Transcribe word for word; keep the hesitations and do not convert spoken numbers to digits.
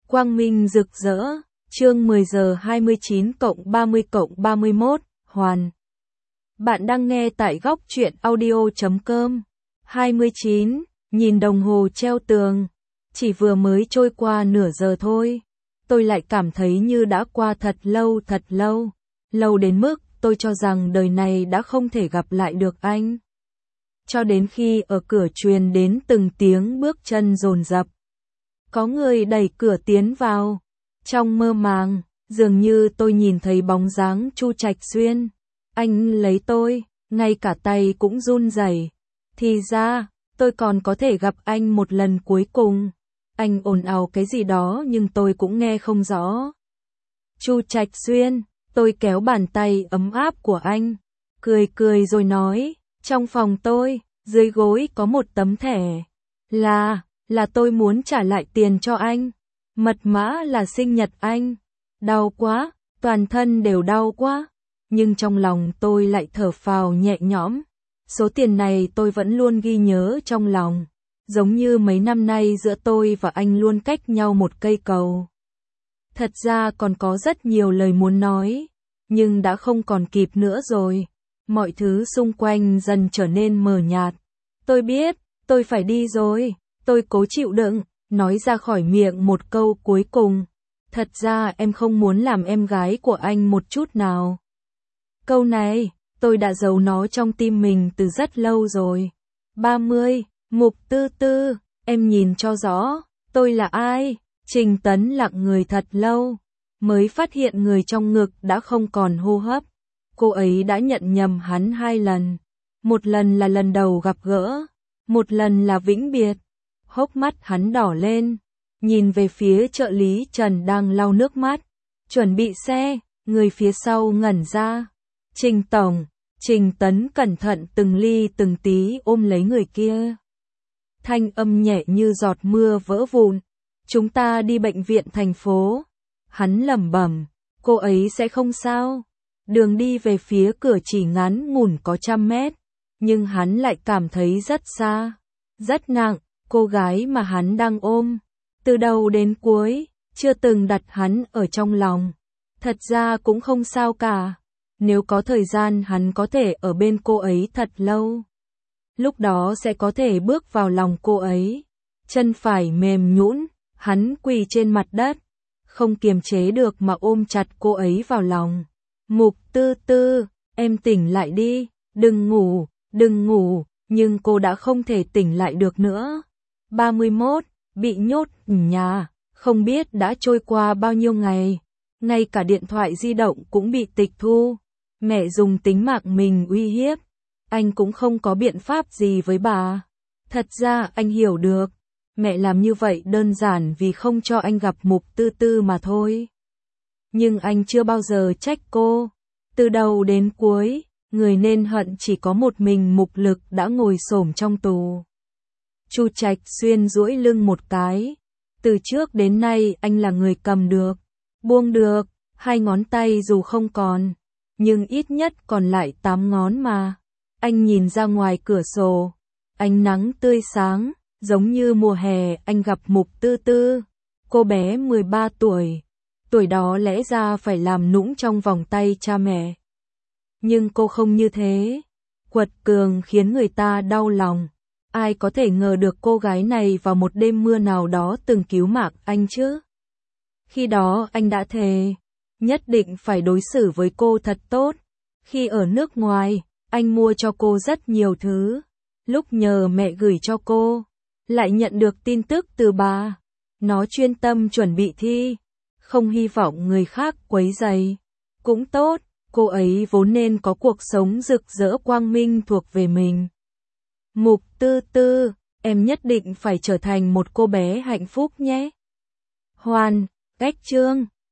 Quang minh rực rỡ, chương mười giờ hai mươi chín cộng ba mươi cộng ba mươi mốt, Hoàn. Bạn đang nghe tại góc truyện audio chấm com. hai mươi chín, nhìn đồng hồ treo tường. Chỉ vừa mới trôi qua nửa giờ thôi. Tôi lại cảm thấy như đã qua thật lâu thật lâu. Lâu đến mức tôi cho rằng đời này đã không thể gặp lại được anh. Cho đến khi ở cửa truyền đến từng tiếng bước chân dồn dập. Có người đẩy cửa tiến vào. Trong mơ màng, dường như tôi nhìn thấy bóng dáng Chu Trạch Xuyên. Anh lấy tôi, ngay cả tay cũng run rẩy. Thì ra, tôi còn có thể gặp anh một lần cuối cùng. Anh ồn ào cái gì đó nhưng tôi cũng nghe không rõ. Chu Trạch Xuyên, tôi kéo bàn tay ấm áp của anh. Cười cười rồi nói, trong phòng tôi, dưới gối có một tấm thẻ. Là... Là tôi muốn trả lại tiền cho anh. Mật mã là sinh nhật anh. Đau quá, toàn thân đều đau quá. Nhưng trong lòng tôi lại thở phào nhẹ nhõm. Số tiền này tôi vẫn luôn ghi nhớ trong lòng. Giống như mấy năm nay giữa tôi và anh luôn cách nhau một cây cầu. Thật ra còn có rất nhiều lời muốn nói. Nhưng đã không còn kịp nữa rồi. Mọi thứ xung quanh dần trở nên mờ nhạt. Tôi biết, tôi phải đi rồi. Tôi cố chịu đựng, nói ra khỏi miệng một câu cuối cùng. Thật ra em không muốn làm em gái của anh một chút nào. Câu này, tôi đã giấu nó trong tim mình từ rất lâu rồi. ba mươi, Mục Tư Tư, em nhìn cho rõ, tôi là ai? Trình Tấn lặng người thật lâu, mới phát hiện người trong ngực đã không còn hô hấp. Cô ấy đã nhận nhầm hắn hai lần. Một lần là lần đầu gặp gỡ, một lần là vĩnh biệt. Hốc mắt hắn đỏ lên, nhìn về phía trợ lý Trần đang lau nước mắt, chuẩn bị xe, người phía sau ngẩn ra. Trình Tổng, Trình Tấn cẩn thận từng ly từng tí ôm lấy người kia. Thanh âm nhẹ như giọt mưa vỡ vụn, chúng ta đi bệnh viện thành phố. Hắn lẩm bẩm, cô ấy sẽ không sao. Đường đi về phía cửa chỉ ngắn ngủn có trăm mét, nhưng hắn lại cảm thấy rất xa, rất nặng. Cô gái mà hắn đang ôm, từ đầu đến cuối, chưa từng đặt hắn ở trong lòng. Thật ra cũng không sao cả. Nếu có thời gian hắn có thể ở bên cô ấy thật lâu. Lúc đó sẽ có thể bước vào lòng cô ấy. Chân phải mềm nhũn, hắn quỳ trên mặt đất. Không kiềm chế được mà ôm chặt cô ấy vào lòng. Mục Tư Tư, em tỉnh lại đi, đừng ngủ, đừng ngủ. Nhưng cô đã không thể tỉnh lại được nữa. ba mươi mốt, bị nhốt ở nhà, không biết đã trôi qua bao nhiêu ngày, ngay cả điện thoại di động cũng bị tịch thu, mẹ dùng tính mạng mình uy hiếp, anh cũng không có biện pháp gì với bà. Thật ra anh hiểu được, mẹ làm như vậy đơn giản vì không cho anh gặp Mục Tư Tư mà thôi. Nhưng anh chưa bao giờ trách cô, từ đầu đến cuối, người nên hận chỉ có một mình Mục Lực đã ngồi xổm trong tù. Chu Trạch Xuyên duỗi lưng một cái. Từ trước đến nay anh là người cầm được, buông được, hai ngón tay dù không còn, nhưng ít nhất còn lại tám ngón mà. Anh nhìn ra ngoài cửa sổ, ánh nắng tươi sáng, giống như mùa hè anh gặp Mục Tư Tư. Cô bé mười ba tuổi, tuổi đó lẽ ra phải làm nũng trong vòng tay cha mẹ. Nhưng cô không như thế, quật cường khiến người ta đau lòng. Ai có thể ngờ được cô gái này vào một đêm mưa nào đó từng cứu mạng anh chứ? Khi đó anh đã thề, nhất định phải đối xử với cô thật tốt. Khi ở nước ngoài, anh mua cho cô rất nhiều thứ. Lúc nhờ mẹ gửi cho cô, lại nhận được tin tức từ bà. Nó chuyên tâm chuẩn bị thi, không hy vọng người khác quấy rầy. Cũng tốt, cô ấy vốn nên có cuộc sống rực rỡ quang minh thuộc về mình. Mục Tư Tư, em nhất định phải trở thành một cô bé hạnh phúc nhé. Hoàn, cách chương.